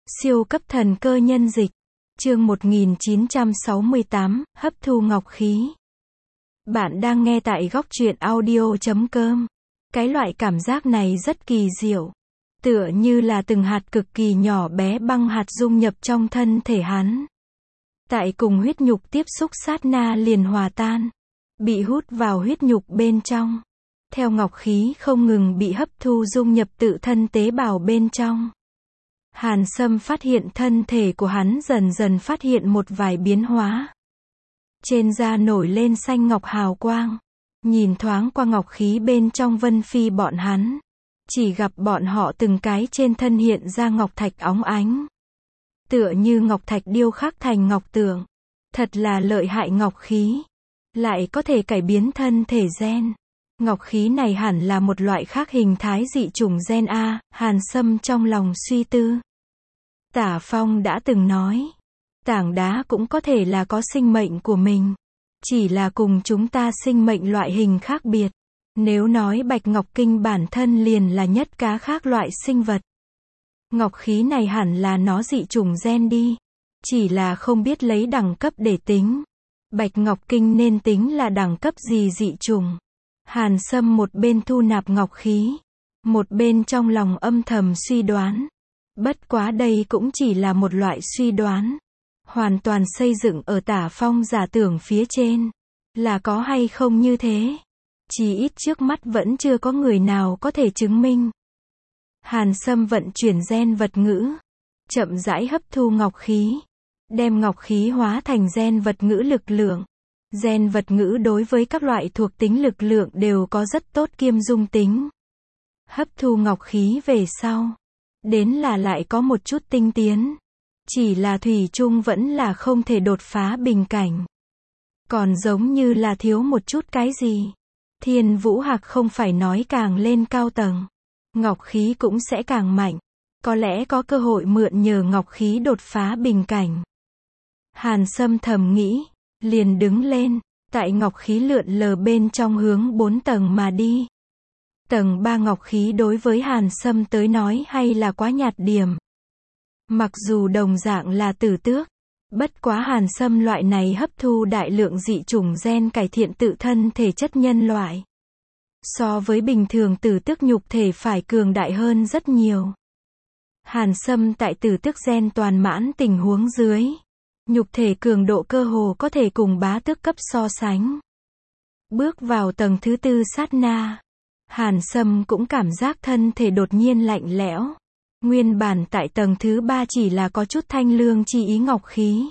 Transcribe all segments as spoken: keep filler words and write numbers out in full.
Siêu cấp thần cơ nhân dịch. Chương một nghìn chín trăm sáu mươi tám, hấp thu ngọc khí. Bạn đang nghe tại góc truyện audio chấm com. Cái loại cảm giác này rất kỳ diệu. Tựa như là từng hạt cực kỳ nhỏ bé băng hạt dung nhập trong thân thể hắn. Tại cùng huyết nhục tiếp xúc sát na liền hòa tan. Bị hút vào huyết nhục bên trong. Theo ngọc khí không ngừng bị hấp thu dung nhập tự thân tế bào bên trong. Hàn Sâm phát hiện thân thể của hắn dần dần phát hiện một vài biến hóa. Trên da nổi lên xanh ngọc hào quang. Nhìn thoáng qua ngọc khí bên trong Vân Phi bọn hắn. Chỉ gặp bọn họ từng cái trên thân hiện ra ngọc thạch óng ánh. Tựa như ngọc thạch điêu khắc thành ngọc tượng. Thật là lợi hại ngọc khí. Lại có thể cải biến thân thể gen. Ngọc khí này hẳn là một loại khác hình thái dị chủng gen A, Hàn Sâm trong lòng suy tư. Tả Phong đã từng nói, tảng đá cũng có thể là có sinh mệnh của mình. Chỉ là cùng chúng ta sinh mệnh loại hình khác biệt. Nếu nói Bạch Ngọc Kinh bản thân liền là nhất cá khác loại sinh vật. Ngọc khí này hẳn là nó dị chủng gen đi. Chỉ là không biết lấy đẳng cấp để tính. Bạch Ngọc Kinh nên tính là đẳng cấp gì dị chủng. Hàn Sâm một bên thu nạp ngọc khí, một bên trong lòng âm thầm suy đoán. Bất quá đây cũng chỉ là một loại suy đoán. Hoàn toàn xây dựng ở Tả Phong giả tưởng phía trên. Là có hay không như thế? Chỉ ít trước mắt vẫn chưa có người nào có thể chứng minh. Hàn Sâm vận chuyển gen vật ngữ. Chậm rãi hấp thu ngọc khí. Đem ngọc khí hóa thành gen vật ngữ lực lượng. Gen vật ngữ đối với các loại thuộc tính lực lượng đều có rất tốt kiêm dung tính. Hấp thu ngọc khí về sau. Đến là lại có một chút tinh tiến. Chỉ là thủy chung vẫn là không thể đột phá bình cảnh. Còn giống như là thiếu một chút cái gì. Thiên Vũ Hạc không phải nói càng lên cao tầng. Ngọc khí cũng sẽ càng mạnh. Có lẽ có cơ hội mượn nhờ ngọc khí đột phá bình cảnh. Hàn Sâm thầm nghĩ. Liền đứng lên, tại ngọc khí lượn lờ bên trong hướng bốn tầng mà đi. Tầng ba ngọc khí đối với Hàn Sâm tới nói hay là quá nhạt điểm. Mặc dù đồng dạng là tử tước, bất quá Hàn Sâm loại này hấp thu đại lượng dị chủng gen cải thiện tự thân thể chất nhân loại. So với bình thường tử tước nhục thể phải cường đại hơn rất nhiều. Hàn Sâm tại tử tước gen toàn mãn tình huống dưới. Nhục thể cường độ cơ hồ có thể cùng bá tước cấp so sánh. Bước vào tầng thứ tư sát na. Hàn Sâm cũng cảm giác thân thể đột nhiên lạnh lẽo. Nguyên bản tại tầng thứ ba chỉ là có chút thanh lương chi ý ngọc khí.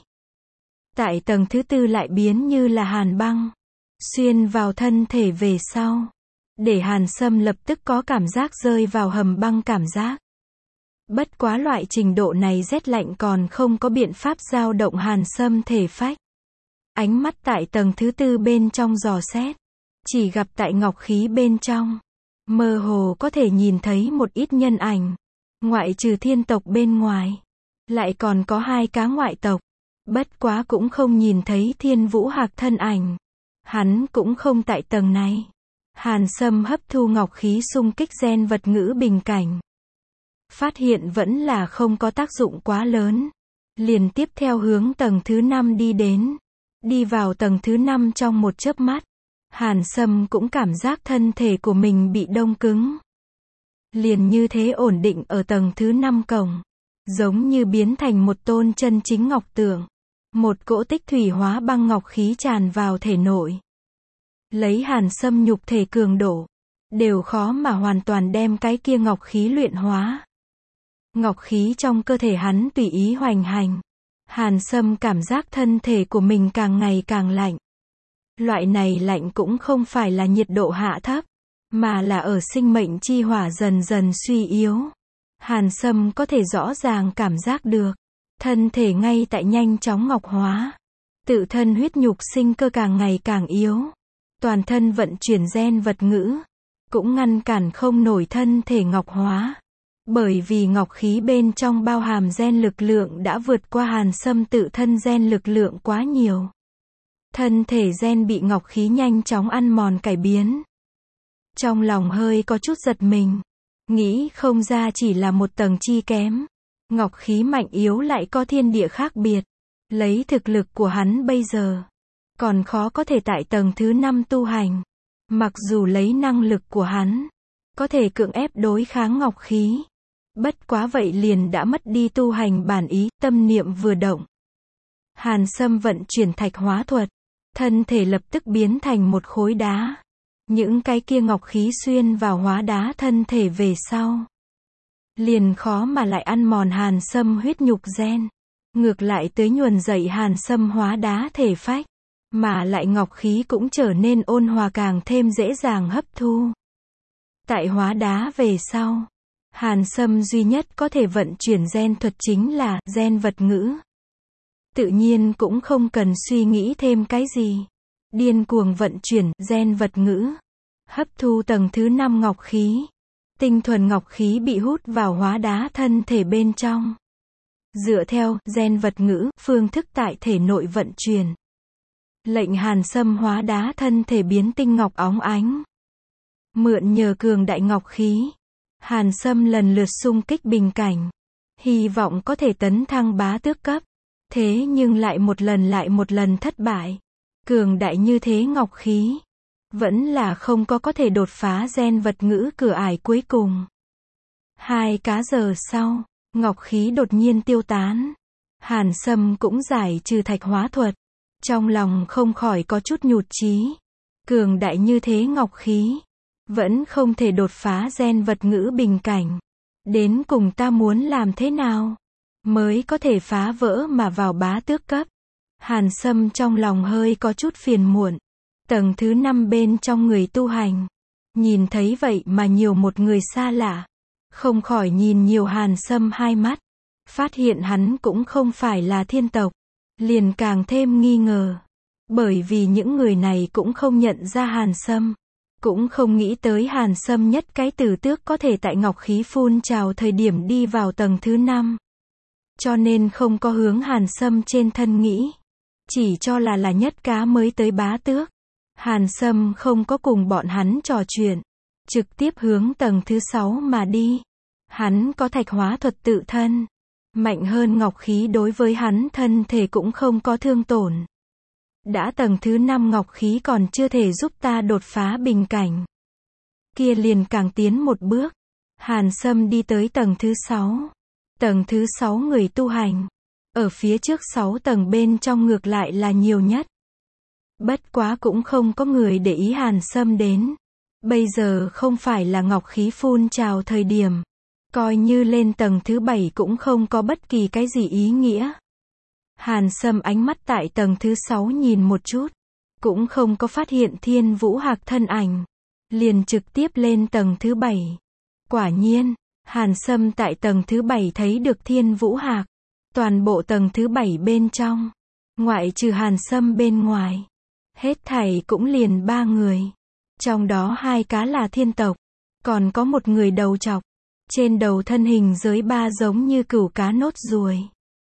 Tại tầng thứ tư lại biến như là hàn băng. Xuyên vào thân thể về sau. Để Hàn Sâm lập tức có cảm giác rơi vào hầm băng cảm giác. Bất quá loại trình độ này rét lạnh còn không có biện pháp dao động Hàn Sâm thể phách. Ánh mắt tại tầng thứ tư bên trong dò xét. Chỉ gặp tại ngọc khí bên trong. Mơ hồ có thể nhìn thấy một ít nhân ảnh. Ngoại trừ thiên tộc bên ngoài. Lại còn có hai cá ngoại tộc. Bất quá cũng không nhìn thấy Thiên Vũ Hạc thân ảnh. Hắn cũng không tại tầng này. Hàn Sâm hấp thu ngọc khí xung kích gen vật ngữ bình cảnh. Phát hiện vẫn là không có tác dụng quá lớn. Liền tiếp theo hướng tầng thứ năm đi đến. Đi vào tầng thứ năm trong một chớp mắt. Hàn Sâm cũng cảm giác thân thể của mình bị đông cứng. Liền như thế ổn định ở tầng thứ năm cổng. Giống như biến thành một tôn chân chính ngọc tượng. Một cỗ tích thủy hóa băng ngọc khí tràn vào thể nội. Lấy Hàn Sâm nhục thể cường độ. Đều khó mà hoàn toàn đem cái kia ngọc khí luyện hóa. Ngọc khí trong cơ thể hắn tùy ý hoành hành. Hàn Sâm cảm giác thân thể của mình càng ngày càng lạnh. Loại này lạnh cũng không phải là nhiệt độ hạ thấp, mà là ở sinh mệnh chi hỏa dần dần suy yếu. Hàn Sâm có thể rõ ràng cảm giác được. Thân thể ngay tại nhanh chóng ngọc hóa. Tự thân huyết nhục sinh cơ càng ngày càng yếu. Toàn thân vận chuyển gen vật ngữ. Cũng ngăn cản không nổi thân thể ngọc hóa. Bởi vì ngọc khí bên trong bao hàm gen lực lượng đã vượt qua Hàn Sâm tự thân gen lực lượng quá nhiều. Thân thể gen bị ngọc khí nhanh chóng ăn mòn cải biến. Trong lòng hơi có chút giật mình. Nghĩ không ra chỉ là một tầng chi kém. Ngọc khí mạnh yếu lại có thiên địa khác biệt. Lấy thực lực của hắn bây giờ, còn khó có thể tại tầng thứ năm tu hành. Mặc dù lấy năng lực của hắn, có thể cưỡng ép đối kháng ngọc khí. Bất quá vậy liền đã mất đi tu hành bản ý, tâm niệm vừa động. Hàn Sâm vận chuyển thạch hóa thuật, thân thể lập tức biến thành một khối đá. Những cái kia ngọc khí xuyên vào hóa đá thân thể về sau, liền khó mà lại ăn mòn Hàn Sâm huyết nhục gen. Ngược lại tới nhuần dậy Hàn Sâm hóa đá thể phách, mà lại ngọc khí cũng trở nên ôn hòa càng thêm dễ dàng hấp thu. Tại hóa đá về sau, Hàn Sâm duy nhất có thể vận chuyển gen thuật chính là gen vật ngữ. Tự nhiên cũng không cần suy nghĩ thêm cái gì. Điên cuồng vận chuyển gen vật ngữ, hấp thu tầng thứ năm ngọc khí. Tinh thuần ngọc khí bị hút vào hóa đá thân thể bên trong. Dựa theo gen vật ngữ, phương thức tại thể nội vận chuyển, lệnh Hàn Sâm hóa đá thân thể biến tinh ngọc óng ánh. Mượn nhờ cường đại ngọc khí, Hàn Sâm lần lượt xung kích bình cảnh, hy vọng có thể tấn thăng bá tước cấp. Thế nhưng lại một lần lại một lần thất bại. Cường đại như thế ngọc khí, vẫn là không có có thể đột phá gen vật ngữ cửa ải cuối cùng. Hai cá giờ sau, ngọc khí đột nhiên tiêu tán. Hàn Sâm cũng giải trừ thạch hóa thuật. Trong lòng không khỏi có chút nhụt chí. Cường đại như thế ngọc khí, vẫn không thể đột phá gen vật ngữ bình cảnh. Đến cùng ta muốn làm thế nào mới có thể phá vỡ mà vào bá tước cấp? Hàn Sâm trong lòng hơi có chút phiền muộn. Tầng thứ năm bên trong người tu hành, nhìn thấy vậy mà nhiều một người xa lạ, không khỏi nhìn nhiều Hàn Sâm hai mắt, phát hiện hắn cũng không phải là thiên tộc, liền càng thêm nghi ngờ. Bởi vì những người này cũng không nhận ra Hàn Sâm, cũng không nghĩ tới Hàn Sâm nhất cái tử tước có thể tại ngọc khí phun trào thời điểm đi vào tầng thứ năm. Cho nên không có hướng Hàn Sâm trên thân nghĩ, chỉ cho là là nhất cá mới tới bá tước. Hàn Sâm không có cùng bọn hắn trò chuyện, trực tiếp hướng tầng thứ sáu mà đi. Hắn có thạch hóa thuật tự thân, mạnh hơn ngọc khí đối với hắn thân thể cũng không có thương tổn. Đã tầng thứ năm ngọc khí còn chưa thể giúp ta đột phá bình cảnh, kia liền càng tiến một bước. Hàn Sâm đi tới tầng thứ sáu. Tầng thứ sáu người tu hành, ở phía trước sáu tầng bên trong ngược lại là nhiều nhất. Bất quá cũng không có người để ý Hàn Sâm đến. Bây giờ không phải là ngọc khí phun trào thời điểm. Coi như lên tầng thứ bảy cũng không có bất kỳ cái gì ý nghĩa. Hàn Sâm ánh mắt tại tầng thứ sáu nhìn một chút, cũng không có phát hiện Thiên Vũ Hạc thân ảnh, liền trực tiếp lên tầng thứ bảy. Quả nhiên, Hàn Sâm tại tầng thứ bảy thấy được Thiên Vũ Hạc. Toàn bộ tầng thứ bảy bên trong, ngoại trừ Hàn Sâm bên ngoài, hết thảy cũng liền ba người. Trong đó hai cá là thiên tộc, còn có một người đầu trọc, trên đầu thân hình giới ba giống như cửu cá nốt ruồi.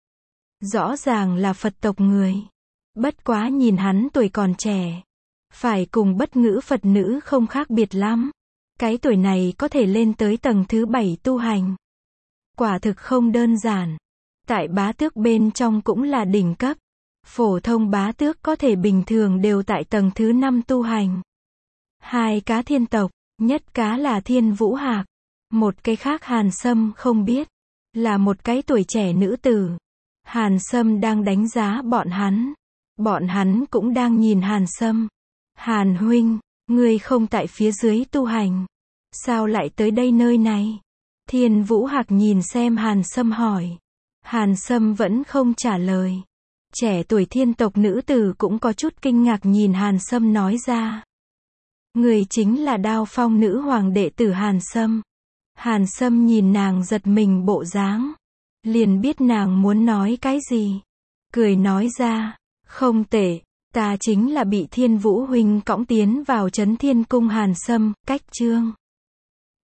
Rõ ràng là Phật tộc người. Bất quá nhìn hắn tuổi còn trẻ, phải cùng bất ngữ Phật nữ không khác biệt lắm. Cái tuổi này có thể lên tới tầng thứ bảy tu hành, quả thực không đơn giản. Tại bá tước bên trong cũng là đỉnh cấp. Phổ thông bá tước có thể bình thường đều tại tầng thứ năm tu hành. Hai cá thiên tộc, nhất cá là Thiên Vũ Hạc, một cái khác Hàn Sâm không biết, là một cái tuổi trẻ nữ tử. Hàn Sâm đang đánh giá bọn hắn, bọn hắn cũng đang nhìn Hàn Sâm. Hàn huynh, ngươi không tại phía dưới tu hành, sao lại tới đây nơi này? Thiên Vũ Hạc nhìn xem Hàn Sâm hỏi. Hàn Sâm vẫn không trả lời. Trẻ tuổi thiên tộc nữ tử cũng có chút kinh ngạc nhìn Hàn Sâm nói ra. Người chính là Đao Phong nữ hoàng đệ tử Hàn Sâm. Hàn Sâm nhìn nàng giật mình bộ dáng, liền biết nàng muốn nói cái gì. Cười nói ra, không tệ, ta chính là bị Thiên Vũ huynh cõng tiến vào Trấn Thiên Cung Hàn Sâm. Cách chương